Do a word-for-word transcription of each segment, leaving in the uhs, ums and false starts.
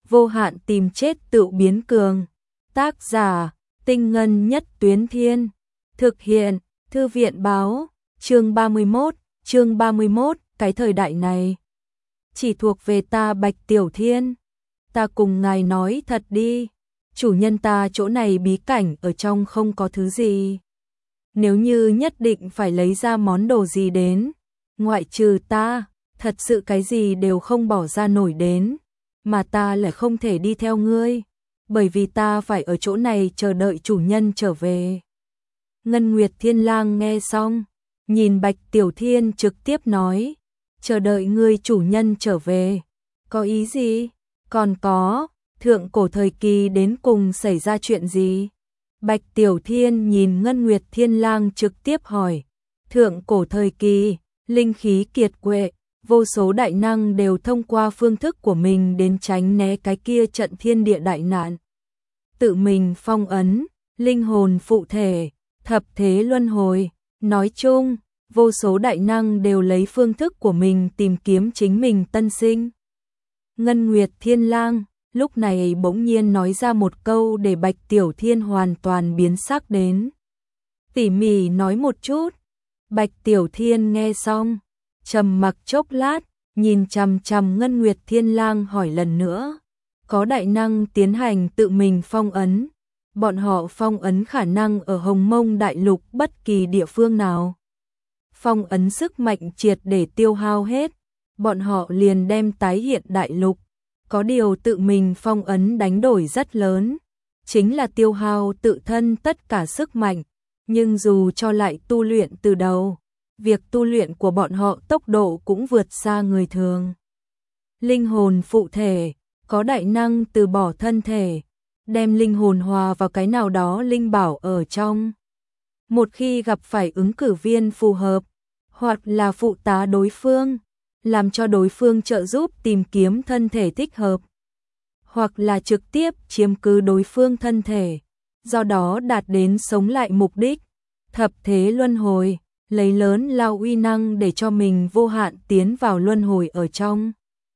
vô hạn tìm chết tự biến cường. Tác giả, Tinh Ngân Nhất Tuyến Thiên. Thực hiện, Thư viện Báo. Chương ba mươi mốt, chương ba mươi mốt, cái thời đại này chỉ thuộc về ta Bạch Tiểu Thiên. Ta cùng ngài nói thật đi, chủ nhân ta chỗ này bí cảnh ở trong không có thứ gì. Nếu như nhất định phải lấy ra món đồ gì đến, ngoại trừ ta, thật sự cái gì đều không bỏ ra nổi đến, mà ta lại không thể đi theo ngươi, bởi vì ta phải ở chỗ này chờ đợi chủ nhân trở về. Ngân Nguyệt Thiên Lang nghe xong, nhìn Bạch Tiểu Thiên trực tiếp nói, chờ đợi ngươi chủ nhân trở về, có ý gì? Còn có, thượng cổ thời kỳ đến cùng xảy ra chuyện gì? Bạch Tiểu Thiên nhìn Ngân Nguyệt Thiên Lang trực tiếp hỏi, thượng cổ thời kỳ, linh khí kiệt quệ, vô số đại năng đều thông qua phương thức của mình đến tránh né cái kia trận thiên địa đại nạn. Tự mình phong ấn, linh hồn phụ thể, thập thế luân hồi, nói chung, vô số đại năng đều lấy phương thức của mình tìm kiếm chính mình tân sinh. Ngân Nguyệt Thiên Lang lúc này bỗng nhiên nói ra một câu để Bạch Tiểu Thiên hoàn toàn biến sắc đến. Tỉ mỉ nói một chút. Bạch Tiểu Thiên nghe xong, trầm mặc chốc lát, nhìn chằm chằm Ngân Nguyệt Thiên Lang hỏi lần nữa. Có đại năng tiến hành tự mình phong ấn, bọn họ phong ấn khả năng ở Hồng Mông Đại Lục bất kỳ địa phương nào. Phong ấn sức mạnh triệt để tiêu hao hết, bọn họ liền đem tái hiện đại lục. Có điều tự mình phong ấn đánh đổi rất lớn, chính là tiêu hao tự thân tất cả sức mạnh, nhưng dù cho lại tu luyện từ đầu, việc tu luyện của bọn họ tốc độ cũng vượt xa người thường. Linh hồn phụ thể, có đại năng từ bỏ thân thể, đem linh hồn hòa vào cái nào đó linh bảo ở trong. Một khi gặp phải ứng cử viên phù hợp, hoặc là phụ tá đối phương, làm cho đối phương trợ giúp tìm kiếm thân thể thích hợp, hoặc là trực tiếp chiếm cứ đối phương thân thể, do đó đạt đến sống lại mục đích. Thập thế luân hồi, lấy lớn lao uy năng để cho mình vô hạn tiến vào luân hồi ở trong.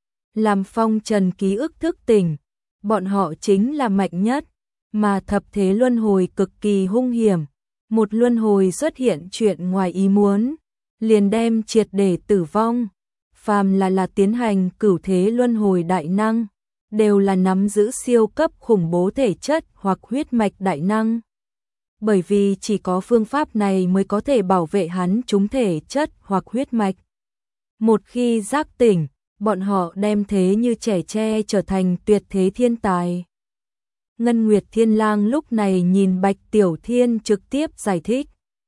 Làm phong trần ký ức thức tỉnh, bọn họ chính là mạnh nhất, mà thập thế luân hồi cực kỳ hung hiểm. Một luân hồi xuất hiện chuyện ngoài ý muốn, liền đem triệt để tử vong. Phàm là là tiến hành cửu thế luân hồi đại năng, đều là nắm giữ siêu cấp khủng bố thể chất hoặc huyết mạch đại năng. Bởi vì chỉ có phương pháp này mới có thể bảo vệ hắn chúng thể chất hoặc huyết mạch. Một khi giác tỉnh, bọn họ đem thế như trẻ tre trở thành tuyệt thế thiên tài. Ngân Nguyệt Thiên Lang lúc này nhìn Bạch Tiểu Thiên trực tiếp giải thích.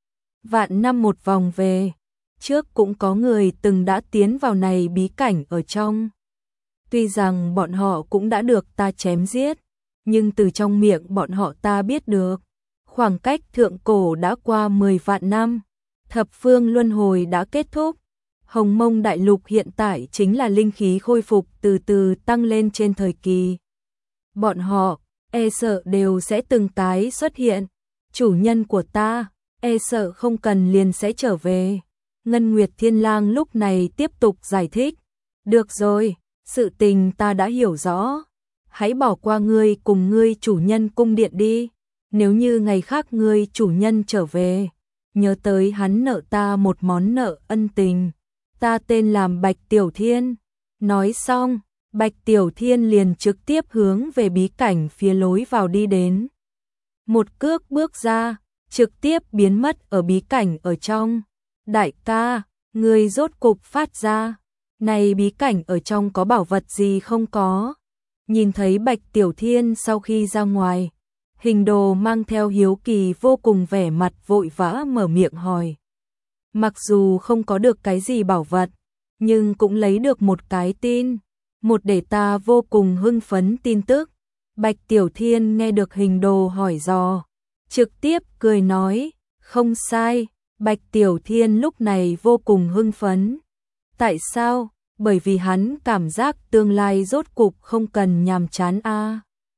Vạn năm một vòng về, trước cũng có người từng đã tiến vào này bí cảnh ở trong. Tuy rằng bọn họ cũng đã được ta chém giết, nhưng từ trong miệng bọn họ ta biết được, khoảng cách thượng cổ đã qua mười vạn năm, thập phương luân hồi đã kết thúc. Hồng Mông Đại Lục hiện tại chính là linh khí khôi phục từ từ tăng lên trên thời kỳ. Bọn họ, e sợ đều sẽ từng cái xuất hiện. Chủ nhân của ta, e sợ không cần liền sẽ trở về. Ngân Nguyệt Thiên Lang lúc này tiếp tục giải thích. Được rồi, sự tình ta đã hiểu rõ. Hãy bỏ qua ngươi cùng ngươi chủ nhân cung điện đi. Nếu như ngày khác ngươi chủ nhân trở về, nhớ tới hắn nợ ta một món nợ ân tình. Ta tên làm Bạch Tiểu Thiên. Nói xong, Bạch Tiểu Thiên liền trực tiếp hướng về bí cảnh phía lối vào đi đến. Một cước bước ra, trực tiếp biến mất ở bí cảnh ở trong. Đại ca, người rốt cục phát ra. Này bí cảnh ở trong có bảo vật gì không có? Nhìn thấy Bạch Tiểu Thiên sau khi ra ngoài, Hình Đồ mang theo hiếu kỳ vô cùng vẻ mặt vội vã mở miệng hỏi. Mặc dù không có được cái gì bảo vật, nhưng cũng lấy được một cái tin, một để ta vô cùng hưng phấn tin tức. Bạch Tiểu Thiên nghe được Hình Đồ hỏi dò, trực tiếp cười nói, không sai. Bạch Tiểu Thiên lúc này vô cùng hưng phấn. Tại sao? Bởi vì hắn cảm giác tương lai rốt cục không cần nhàm chán a.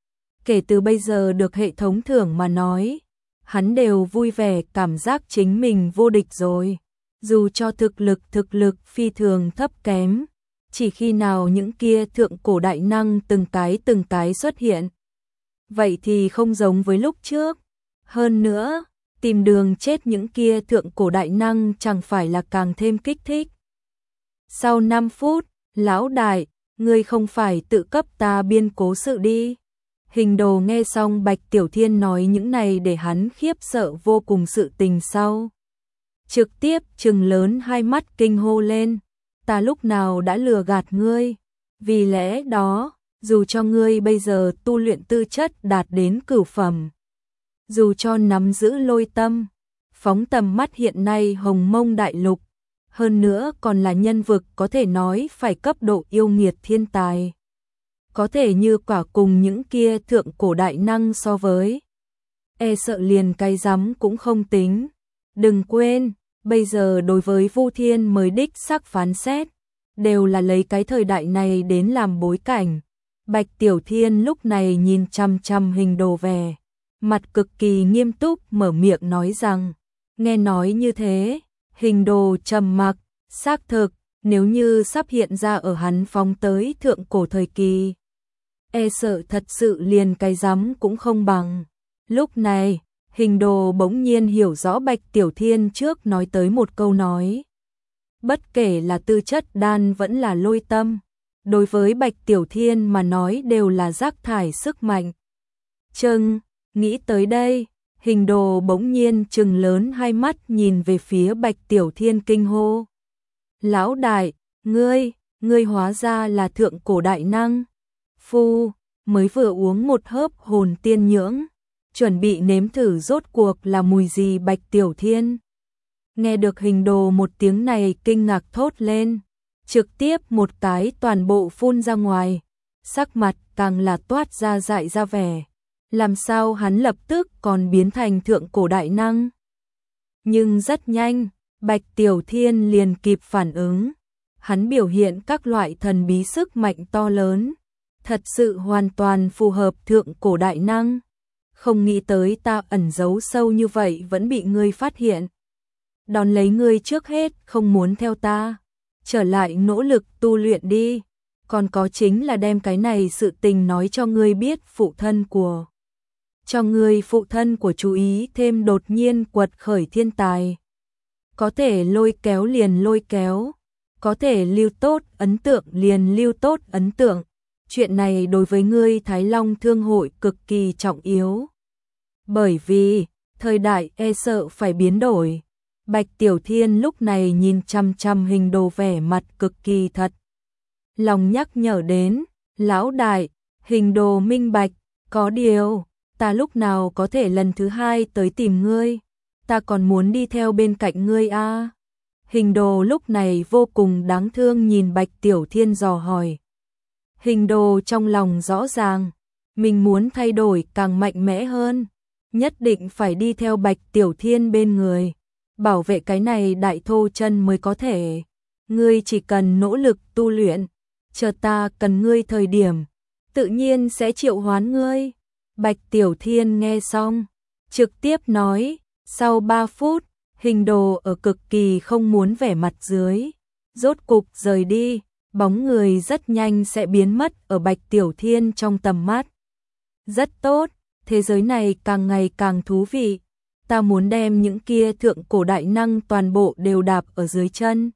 Kể từ bây giờ được hệ thống thưởng mà nói, hắn đều vui vẻ cảm giác chính mình vô địch rồi. Dù cho thực lực thực lực phi thường thấp kém, chỉ khi nào những kia thượng cổ đại năng từng cái từng cái xuất hiện. Vậy thì không giống với lúc trước. Hơn nữa, tìm đường chết những kia thượng cổ đại năng chẳng phải là càng thêm kích thích. Sau năm phút, lão đại, ngươi không phải tự cấp ta biên cố sự đi. Hình đồ nghe xong Bạch Tiểu Thiên nói những này để hắn khiếp sợ vô cùng sự tình sau. Trực tiếp trừng lớn hai mắt kinh hô lên. Ta lúc nào đã lừa gạt ngươi. Vì lẽ đó, dù cho ngươi bây giờ tu luyện tư chất đạt đến cửu phẩm. Dù cho nắm giữ lôi tâm, phóng tầm mắt hiện nay hồng mông đại lục. Hơn nữa còn là nhân vực có thể nói phải cấp độ yêu nghiệt thiên tài. Có thể như quả cùng những kia thượng cổ đại năng so với. E sợ liền cái rắm cũng không tính. Đừng quên, bây giờ đối với Vu Thiên mới đích xác phán xét, đều là lấy cái thời đại này đến làm bối cảnh. Bạch Tiểu Thiên lúc này nhìn chăm chăm hình đồ về, mặt cực kỳ nghiêm túc mở miệng nói rằng, nghe nói như thế, hình đồ trầm mặc, xác thực, nếu như sắp hiện ra ở hắn phóng tới thượng cổ thời kỳ. E sợ thật sự liền cái rắm cũng không bằng. Lúc này, hình đồ bỗng nhiên hiểu rõ Bạch Tiểu Thiên trước nói tới một câu nói. Bất kể là tư chất đan vẫn là lôi tâm, đối với Bạch Tiểu Thiên mà nói đều là rác thải sức mạnh. Chừng, nghĩ tới đây, hình đồ bỗng nhiên trừng lớn hai mắt nhìn về phía Bạch Tiểu Thiên kinh hô. Lão đại, ngươi, ngươi hóa ra là thượng cổ đại năng. Phu, mới vừa uống một hớp hồn tiên nhưỡng, chuẩn bị nếm thử rốt cuộc là mùi gì. Bạch Tiểu Thiên nghe được hình đồ một tiếng này kinh ngạc thốt lên, trực tiếp một cái toàn bộ phun ra ngoài, sắc mặt càng là toát ra dại ra vẻ. Làm sao hắn lập tức còn biến thành thượng cổ đại năng? Nhưng rất nhanh, Bạch Tiểu Thiên liền kịp phản ứng. Hắn biểu hiện các loại thần bí sức mạnh to lớn, thật sự hoàn toàn phù hợp thượng cổ đại năng. Không nghĩ tới ta ẩn giấu sâu như vậy vẫn bị ngươi phát hiện. Đón lấy ngươi trước hết không muốn theo ta, trở lại nỗ lực tu luyện đi. Còn có chính là đem cái này sự tình nói cho ngươi biết phụ thân của. Cho ngươi phụ thân của chú ý thêm đột nhiên quật khởi thiên tài. Có thể lôi kéo liền lôi kéo, có thể lưu tốt ấn tượng liền lưu tốt ấn tượng. Chuyện này đối với ngươi Thái Long Thương hội cực kỳ trọng yếu. Bởi vì, thời đại e sợ phải biến đổi. Bạch Tiểu Thiên lúc này nhìn chăm chăm hình đồ vẻ mặt cực kỳ thật. Lòng nhắc nhở đến, lão đại, hình đồ minh bạch, có điều, ta lúc nào có thể lần thứ hai tới tìm ngươi, ta còn muốn đi theo bên cạnh ngươi a. À? Hình đồ lúc này vô cùng đáng thương nhìn Bạch Tiểu Thiên dò hỏi. Hình đồ trong lòng rõ ràng, mình muốn thay đổi càng mạnh mẽ hơn, nhất định phải đi theo Bạch Tiểu Thiên bên người, bảo vệ cái này đại thô chân mới có thể. Ngươi chỉ cần nỗ lực tu luyện, chờ ta cần ngươi thời điểm, tự nhiên sẽ triệu hoán ngươi. Bạch Tiểu Thiên nghe xong, trực tiếp nói, sau ba phút, hình đồ ở cực kỳ không muốn vẻ mặt dưới, rốt cục rời đi, bóng người rất nhanh sẽ biến mất ở Bạch Tiểu Thiên trong tầm mắt. Rất tốt, thế giới này càng ngày càng thú vị, ta muốn đem những kia thượng cổ đại năng toàn bộ đều đạp ở dưới chân.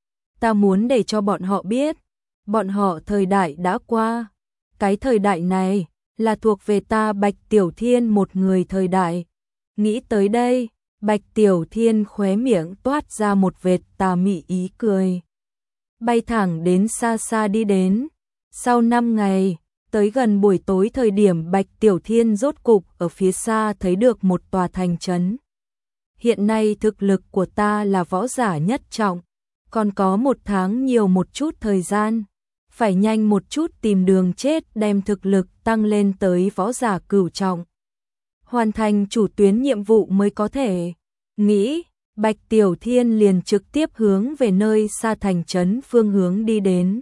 Ta muốn để cho bọn họ biết, bọn họ thời đại đã qua, cái thời đại này là thuộc về ta Bạch Tiểu Thiên một người thời đại. Nghĩ tới đây, Bạch Tiểu Thiên khóe miệng toát ra một vệt tà mị ý cười. Bay thẳng đến xa xa đi đến. Sau năm ngày, tới gần buổi tối thời điểm Bạch Tiểu Thiên rốt cục ở phía xa thấy được một tòa thành trấn. Hiện nay thực lực của ta là võ giả nhất trọng, còn có một tháng nhiều một chút thời gian. Phải nhanh một chút tìm đường chết đem thực lực tăng lên tới võ giả cửu trọng. Hoàn thành chủ tuyến nhiệm vụ mới có thể. Nghĩ, Bạch Tiểu Thiên liền trực tiếp hướng về nơi xa thành trấn phương hướng đi đến.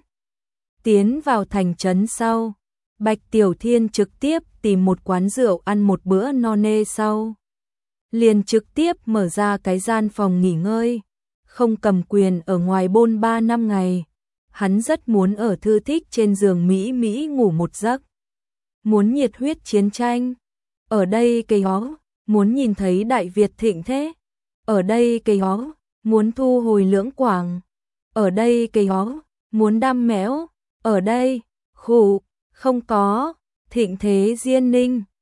Tiến vào thành trấn sau, Bạch Tiểu Thiên trực tiếp tìm một quán rượu ăn một bữa no nê sau. Liền trực tiếp mở ra cái gian phòng nghỉ ngơi, không cầm quyền ở ngoài bôn ba năm ngày. hắn rất muốn ở thư thích trên giường Mỹ Mỹ ngủ một giấc. Muốn nhiệt huyết chiến tranh, ở đây cây ó, muốn nhìn thấy Đại Việt thịnh thế, ở đây cây ó, muốn thu hồi Lưỡng Quảng, ở đây cây ó, muốn đam mẽo, ở đây, khụ, không có, thịnh thế Diên Ninh.